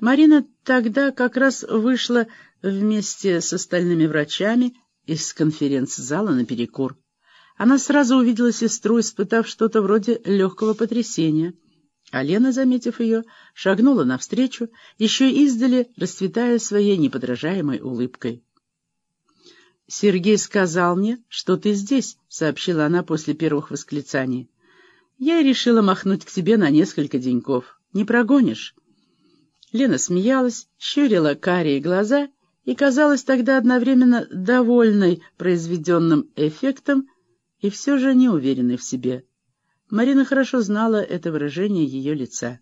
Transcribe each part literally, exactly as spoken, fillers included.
Марина тогда как раз вышла вместе с остальными врачами из конференц-зала наперекур. Она сразу увидела сестру, испытав что-то вроде легкого потрясения. А Лена, заметив ее, шагнула навстречу, еще издали расцветая своей неподражаемой улыбкой. «Сергей сказал мне, что ты здесь», — сообщила она после первых восклицаний. «Я и решила махнуть к тебе на несколько деньков. Не прогонишь?» Лена смеялась, щурила карие глаза и казалась тогда одновременно довольной произведенным эффектом и все же неуверенной в себе. Марина хорошо знала это выражение ее лица.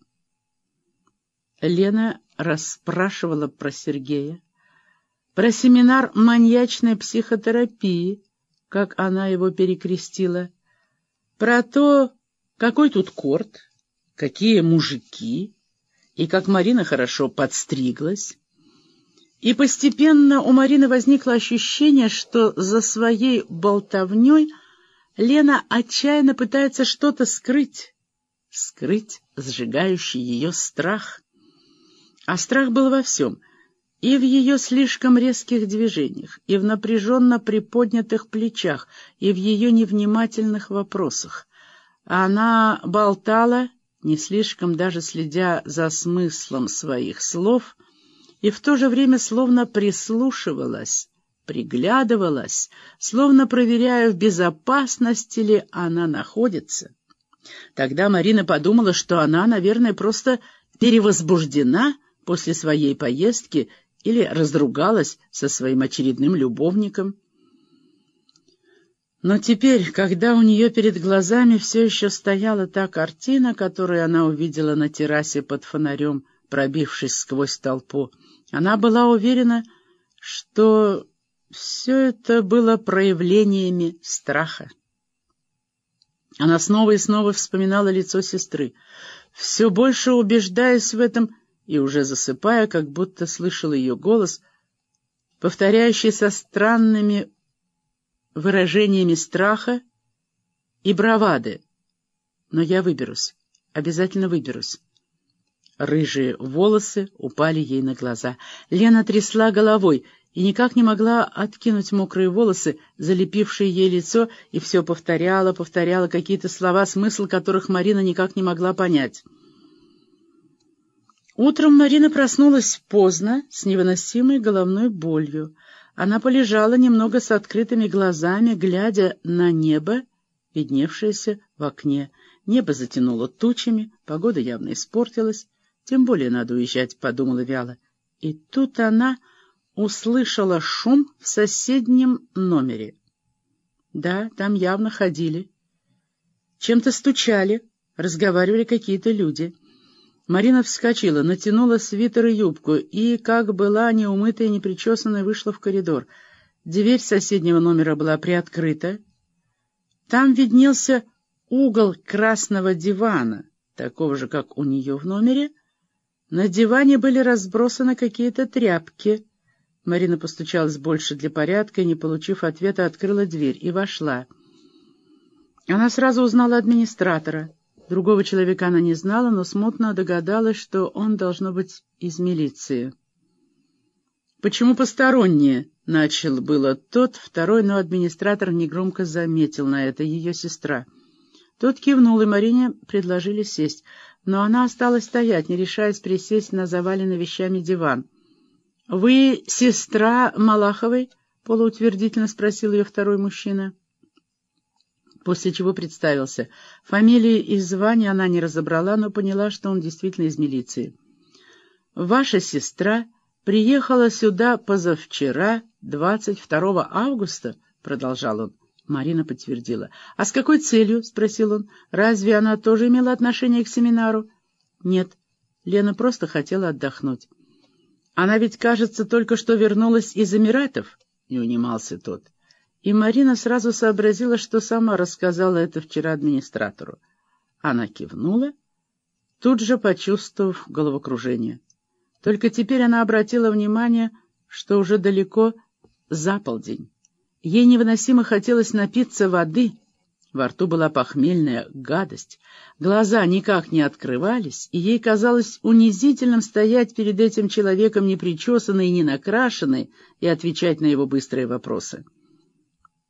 Лена расспрашивала про Сергея, про семинар маньячной психотерапии, как она его перекрестила, про то, какой тут корт, какие мужики, и как Марина хорошо подстриглась. И постепенно у Марины возникло ощущение, что за своей болтовней Лена отчаянно пытается что-то скрыть, скрыть сжигающий ее страх. А страх был во всем, и в ее слишком резких движениях, и в напряженно приподнятых плечах, и в ее невнимательных вопросах. Она болтала, не слишком даже следя за смыслом своих слов, и в то же время словно прислушивалась, приглядывалась, словно проверяя, в безопасности ли она находится. Тогда Марина подумала, что она, наверное, просто перевозбуждена после своей поездки или разругалась со своим очередным любовником. Но теперь, когда у нее перед глазами все еще стояла та картина, которую она увидела на террасе под фонарем, пробившись сквозь толпу, она была уверена, что все это было проявлениями страха. Она снова и снова вспоминала лицо сестры, все больше убеждаясь в этом и уже засыпая, как будто слышала ее голос, повторяющий со странными выражениями страха и бравады. «Но я выберусь, обязательно выберусь». Рыжие волосы упали ей на глаза. Лена трясла головой и никак не могла откинуть мокрые волосы, залепившие ей лицо, и все повторяла, повторяла какие-то слова, смысл которых Марина никак не могла понять. Утром Марина проснулась поздно, с невыносимой головной болью. Она полежала немного с открытыми глазами, глядя на небо, видневшееся в окне. Небо затянуло тучами, погода явно испортилась. «Тем более надо уезжать», — подумала вяло. И тут она услышала шум в соседнем номере. Да, там явно ходили. Чем-то стучали, разговаривали какие-то люди. Марина вскочила, натянула свитер и юбку и, как была неумытая и непричесанная, вышла в коридор. Дверь соседнего номера была приоткрыта. Там виднелся угол красного дивана, такого же, как у нее в номере. На диване были разбросаны какие-то тряпки. Марина постучалась больше для порядка и, не получив ответа, открыла дверь и вошла. Она сразу узнала администратора. Другого человека она не знала, но смутно догадалась, что он должно быть из милиции. «Почему посторонние?» — начал было тот, второй, но администратор негромко заметил на это, ее сестра. Тот кивнул, и Марине предложили сесть, но она осталась стоять, не решаясь присесть на заваленный вещами диван. «Вы сестра Малаховой?» — полуутвердительно спросил ее второй мужчина. После чего представился. Фамилии и звания она не разобрала, но поняла, что он действительно из милиции. «Ваша сестра приехала сюда позавчера, двадцать второго августа?» — продолжал он. Марина подтвердила. «А с какой целью?» — спросил он. «Разве она тоже имела отношение к семинару?» «Нет, Лена просто хотела отдохнуть». «Она ведь, кажется, только что вернулась из Эмиратов?» — не унимался тот. И Марина сразу сообразила, что сама рассказала это вчера администратору. Она кивнула, тут же почувствовав головокружение. Только теперь она обратила внимание, что уже далеко за полдень. Ей невыносимо хотелось напиться воды, Во рту была похмельная гадость, глаза никак не открывались, и ей казалось унизительным стоять перед этим человеком непричесанной и не накрашенной и отвечать на его быстрые вопросы.